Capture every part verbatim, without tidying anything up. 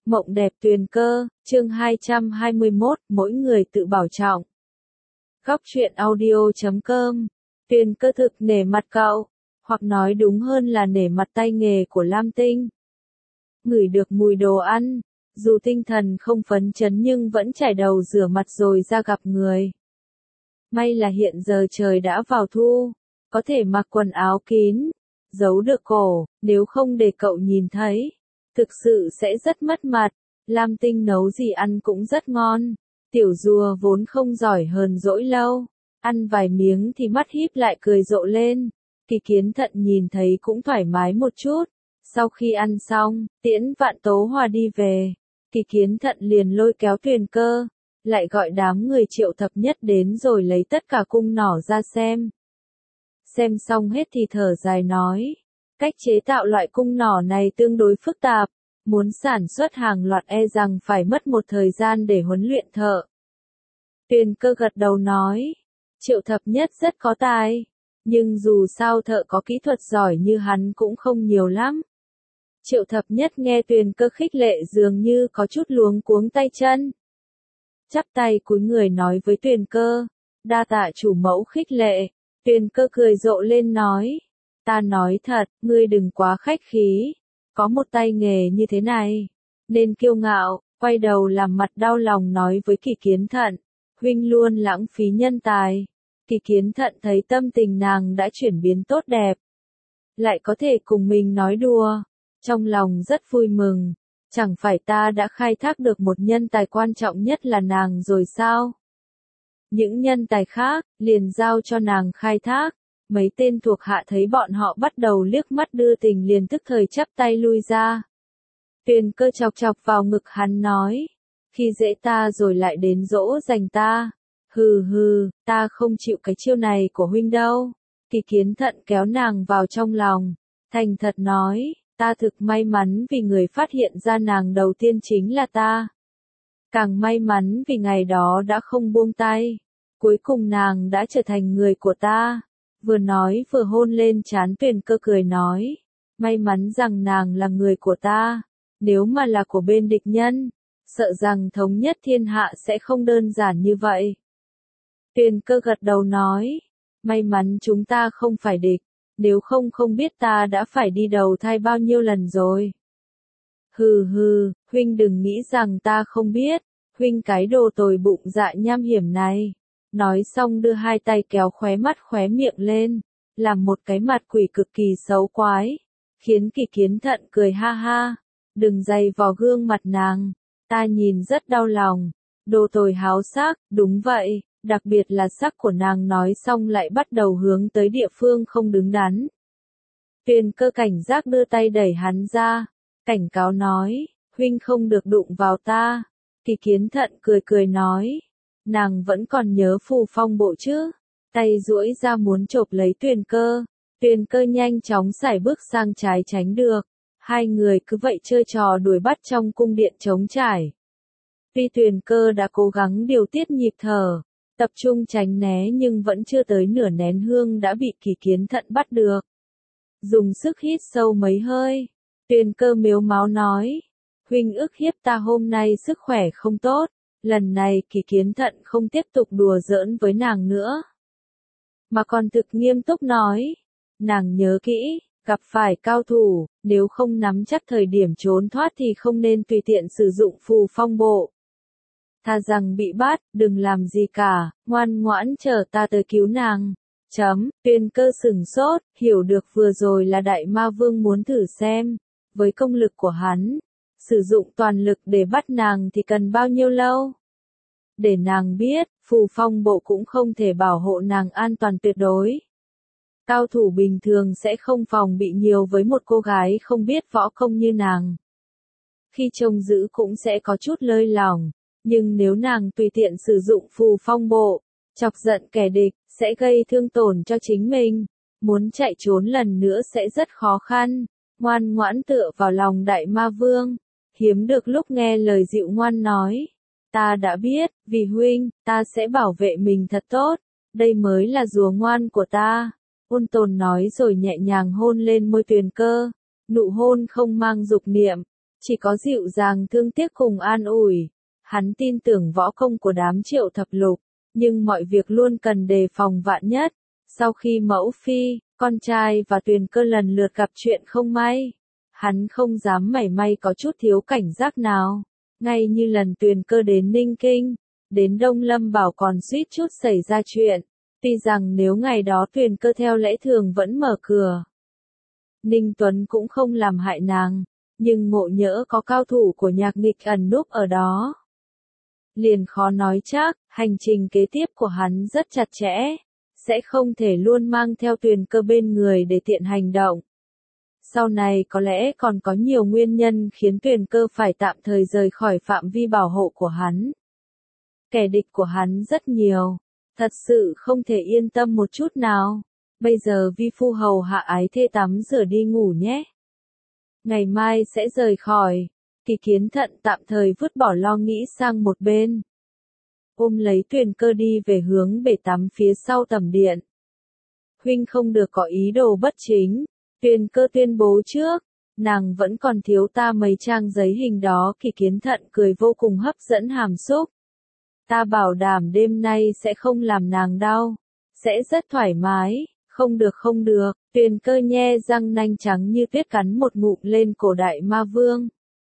Mộng đẹp tuyền cơ, chương hai trăm hai mươi mốt, mỗi người tự bảo trọng. Góc truyện audio chấm com, tuyền cơ thực nể mặt cậu, hoặc nói đúng hơn là nể mặt tay nghề của Lam Tinh. Ngửi được mùi đồ ăn, dù tinh thần không phấn chấn nhưng vẫn chải đầu rửa mặt rồi ra gặp người. May là hiện giờ trời đã vào thu, có thể mặc quần áo kín, giấu được cổ, nếu không để cậu nhìn thấy, thực sự sẽ rất mất mặt. Lam Tinh nấu gì ăn cũng rất ngon. Tiểu rùa vốn không giỏi hờn dỗi lâu, ăn vài miếng thì mắt híp lại cười rộ lên. Kỳ Kiến Thận nhìn thấy cũng thoải mái một chút. Sau khi ăn xong, tiễn Vạn Tố Hòa đi về, Kỳ Kiến Thận liền lôi kéo Tuyền Cơ, lại gọi đám người Triệu Thập Nhất đến rồi lấy tất cả cung nỏ ra xem. Xem xong hết thì thở dài nói, cách chế tạo loại cung nỏ này tương đối phức tạp, muốn sản xuất hàng loạt e rằng phải mất một thời gian để huấn luyện thợ. Tuyền Cơ gật đầu nói, Triệu Thập Nhất rất có tài, nhưng dù sao thợ có kỹ thuật giỏi như hắn cũng không nhiều lắm. Triệu Thập Nhất nghe Tuyền Cơ khích lệ dường như có chút luống cuống tay chân. Chắp tay cúi người nói với Tuyền Cơ, đa tạ chủ mẫu khích lệ. Tuyền Cơ cười rộ lên nói, ta nói thật, ngươi đừng quá khách khí, có một tay nghề như thế này, nên kiêu ngạo. Quay đầu làm mặt đau lòng nói với Kỳ Kiến Thận, huynh luôn lãng phí nhân tài. Kỳ Kiến Thận thấy tâm tình nàng đã chuyển biến tốt đẹp, lại có thể cùng mình nói đùa, trong lòng rất vui mừng. Chẳng phải ta đã khai thác được một nhân tài quan trọng nhất là nàng rồi sao? Những nhân tài khác, liền giao cho nàng khai thác. Mấy tên thuộc hạ thấy bọn họ bắt đầu liếc mắt đưa tình liền tức thời chắp tay lui ra. Tuyền Cơ chọc chọc vào ngực hắn nói, khi dễ ta rồi lại đến dỗ dành ta. Hừ hừ, ta không chịu cái chiêu này của huynh đâu. Kỳ Kiến Thận kéo nàng vào trong lòng, thành thật nói, ta thực may mắn vì người phát hiện ra nàng đầu tiên chính là ta. Càng may mắn vì ngày đó đã không buông tay, cuối cùng nàng đã trở thành người của ta. Vừa nói vừa hôn lên trán Tuyền Cơ cười nói, may mắn rằng nàng là người của ta, nếu mà là của bên địch nhân, sợ rằng thống nhất thiên hạ sẽ không đơn giản như vậy. Tuyền Cơ gật đầu nói, may mắn chúng ta không phải địch, nếu không không biết ta đã phải đi đầu thai bao nhiêu lần rồi. Hừ hừ, huynh đừng nghĩ rằng ta không biết, huynh cái đồ tồi bụng dạ nham hiểm này. Nói xong đưa hai tay kéo khóe mắt khóe miệng lên, làm một cái mặt quỷ cực kỳ xấu quái, khiến Kỳ Kiến Thận cười ha ha, đừng dày vò gương mặt nàng, ta nhìn rất đau lòng, đồ tồi háo sắc, đúng vậy, đặc biệt là sắc của nàng. Nói xong lại bắt đầu hướng tới địa phương không đứng đắn. Tuyền Cơ cảnh giác đưa tay đẩy hắn ra, cảnh cáo nói, huynh không được đụng vào ta. Kỳ Kiến Thận cười cười nói, nàng vẫn còn nhớ Phù Phong bộ chứ, tay duỗi ra muốn chộp lấy Tuyền Cơ. Tuyền Cơ nhanh chóng sải bước sang trái tránh được, hai người cứ vậy chơi trò đuổi bắt trong cung điện trống trải. Tuy Tuyền Cơ đã cố gắng điều tiết nhịp thở, tập trung tránh né nhưng vẫn chưa tới nửa nén hương đã bị Kỳ Kiến Thận bắt được. Dùng sức hít sâu mấy hơi, Tuyền Cơ mếu máo nói, huynh ức hiếp ta hôm nay sức khỏe không tốt. Lần này Kỳ Kiến Thận không tiếp tục đùa giỡn với nàng nữa, mà còn thực nghiêm túc nói, nàng nhớ kỹ, gặp phải cao thủ, nếu không nắm chắc thời điểm trốn thoát thì không nên tùy tiện sử dụng Phù Phong bộ. Thà rằng bị bắt, đừng làm gì cả, ngoan ngoãn chờ ta tới cứu nàng. Chấm, Tuyền Cơ sửng sốt, hiểu được vừa rồi là Đại Ma Vương muốn thử xem, với công lực của hắn, sử dụng toàn lực để bắt nàng thì cần bao nhiêu lâu. Để nàng biết, Phù Phong bộ cũng không thể bảo hộ nàng an toàn tuyệt đối. Cao thủ bình thường sẽ không phòng bị nhiều với một cô gái không biết võ công như nàng. Khi trông giữ cũng sẽ có chút lơi lỏng, nhưng nếu nàng tùy tiện sử dụng Phù Phong bộ, chọc giận kẻ địch, sẽ gây thương tổn cho chính mình. Muốn chạy trốn lần nữa sẽ rất khó khăn. Ngoan ngoãn tựa vào lòng Đại Ma Vương, hiếm được lúc nghe lời dịu ngoan nói, ta đã biết, vì huynh, ta sẽ bảo vệ mình thật tốt, đây mới là rùa ngoan của ta. Ôn tồn nói rồi nhẹ nhàng hôn lên môi Tuyền Cơ, nụ hôn không mang dục niệm, chỉ có dịu dàng thương tiếc cùng an ủi. Hắn tin tưởng võ công của đám Triệu Thập Lục, nhưng mọi việc luôn cần đề phòng vạn nhất. Sau khi mẫu phi, con trai và Tuyền Cơ lần lượt gặp chuyện không may, hắn không dám mảy may có chút thiếu cảnh giác nào. Ngay như lần Tuyền Cơ đến Ninh Kinh, đến Đông Lâm Bảo còn suýt chút xảy ra chuyện. Tuy rằng nếu ngày đó Tuyền Cơ theo lẽ thường vẫn mở cửa, Ninh Tuấn cũng không làm hại nàng, nhưng ngộ nhỡ có cao thủ của Nhạc Nghịch ẩn núp ở đó, liền khó nói chắc. Hành trình kế tiếp của hắn rất chặt chẽ, sẽ không thể luôn mang theo Tuyền Cơ bên người để tiện hành động. Sau này có lẽ còn có nhiều nguyên nhân khiến Tuyền Cơ phải tạm thời rời khỏi phạm vi bảo hộ của hắn. Kẻ địch của hắn rất nhiều, thật sự không thể yên tâm một chút nào. Bây giờ vi phu hầu hạ ái thê tắm rửa đi ngủ nhé. Ngày mai sẽ rời khỏi. Kỳ Kiến Thận tạm thời vứt bỏ lo nghĩ sang một bên, ôm lấy Tuyền Cơ đi về hướng bể tắm phía sau tẩm điện. Huynh không được có ý đồ bất chính. Tuyền Cơ tuyên bố trước, nàng vẫn còn thiếu ta mấy trang giấy hình đó. Kỳ Kiến Thận cười vô cùng hấp dẫn hàm xúc. Ta bảo đảm đêm nay sẽ không làm nàng đau, sẽ rất thoải mái. Không được không được, Tuyền Cơ nhe răng nanh trắng như tuyết cắn một ngụm lên cổ Đại Ma Vương.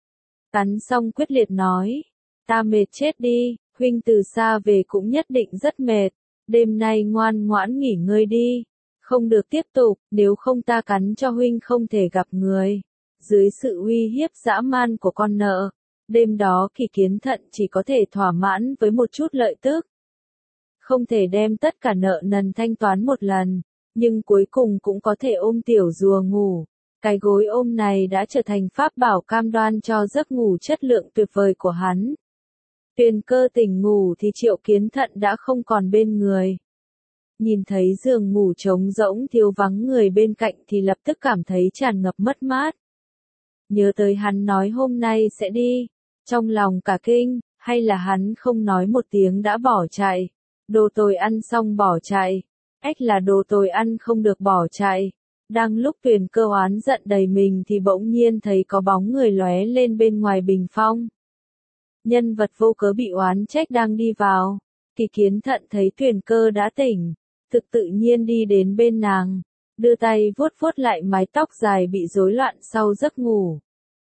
Cắn xong quyết liệt nói, ta mệt chết đi, huynh từ xa về cũng nhất định rất mệt, đêm nay ngoan ngoãn nghỉ ngơi đi, không được tiếp tục, nếu không ta cắn cho huynh không thể gặp người. Dưới sự uy hiếp dã man của con nợ, đêm đó Kỳ Kiến Thận chỉ có thể thỏa mãn với một chút lợi tức. Không thể đem tất cả nợ nần thanh toán một lần, nhưng cuối cùng cũng có thể ôm tiểu rùa ngủ. Cái gối ôm này đã trở thành pháp bảo cam đoan cho giấc ngủ chất lượng tuyệt vời của hắn. Tuyền Cơ tỉnh ngủ thì Triệu Kiến Thận đã không còn bên người. Nhìn thấy giường ngủ trống rỗng thiếu vắng người bên cạnh thì lập tức cảm thấy tràn ngập mất mát. Nhớ tới hắn nói hôm nay sẽ đi, trong lòng cả kinh, hay là hắn không nói một tiếng đã bỏ chạy. Đồ tồi ăn xong bỏ chạy, ách là đồ tồi ăn không được bỏ chạy. Đang lúc Tuyền Cơ oán giận đầy mình thì bỗng nhiên thấy có bóng người lóe lên bên ngoài bình phong. Nhân vật vô cớ bị oán trách đang đi vào. Kỳ Kiến Thận thấy Tuyền Cơ đã tỉnh, thực tự nhiên đi đến bên nàng, đưa tay vuốt vuốt lại mái tóc dài bị rối loạn sau giấc ngủ.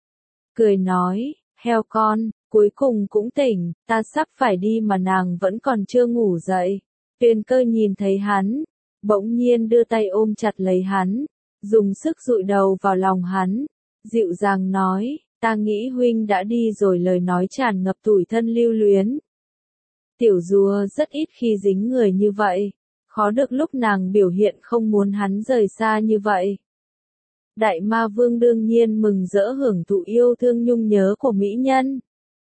Cười nói, heo con, cuối cùng cũng tỉnh, ta sắp phải đi mà nàng vẫn còn chưa ngủ dậy. Tuyền Cơ nhìn thấy hắn, bỗng nhiên đưa tay ôm chặt lấy hắn, dùng sức dụi đầu vào lòng hắn, dịu dàng nói, ta nghĩ huynh đã đi rồi. Lời nói tràn ngập tủi thân lưu luyến. Tiểu rùa rất ít khi dính người như vậy, khó được lúc nàng biểu hiện không muốn hắn rời xa như vậy. Đại Ma Vương đương nhiên mừng rỡ hưởng thụ yêu thương nhung nhớ của mỹ nhân.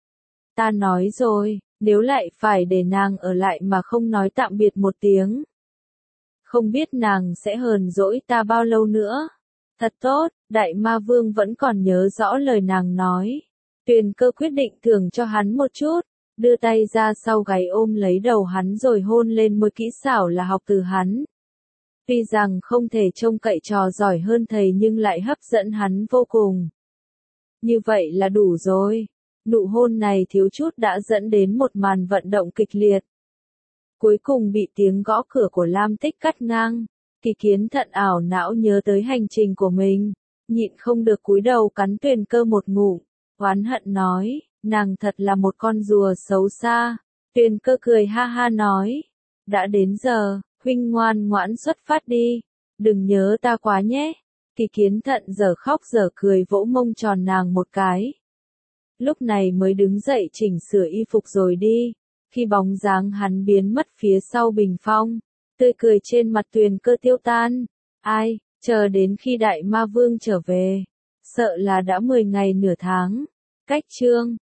Ta nói rồi, nếu lại phải để nàng ở lại mà không nói tạm biệt một tiếng, không biết nàng sẽ hờn dỗi ta bao lâu nữa. Thật tốt, Đại Ma Vương vẫn còn nhớ rõ lời nàng nói. Tuyền Cơ quyết định thưởng cho hắn một chút, đưa tay ra sau gáy ôm lấy đầu hắn rồi hôn lên môi kỹ xảo là học từ hắn. Tuy rằng không thể trông cậy trò giỏi hơn thầy nhưng lại hấp dẫn hắn vô cùng. Như vậy là đủ rồi. Nụ hôn này thiếu chút đã dẫn đến một màn vận động kịch liệt. Cuối cùng bị tiếng gõ cửa của Lam Tích cắt ngang. Kỳ Kiến Thận ảo não nhớ tới hành trình của mình, nhịn không được cúi đầu cắn Tuyền Cơ một ngụm, oán hận nói, nàng thật là một con rùa xấu xa. Tuyền Cơ cười ha ha nói, đã đến giờ, huynh ngoan ngoãn xuất phát đi, đừng nhớ ta quá nhé. Kỳ Kiến Thận giờ khóc giờ cười vỗ mông tròn nàng một cái. Lúc này mới đứng dậy chỉnh sửa y phục rồi đi. Khi bóng dáng hắn biến mất phía sau bình phong, tươi cười trên mặt Tuyền Cơ tiêu tan. Ai, chờ đến khi Đại Ma Vương trở về, sợ là đã mười ngày nửa tháng. Cách chương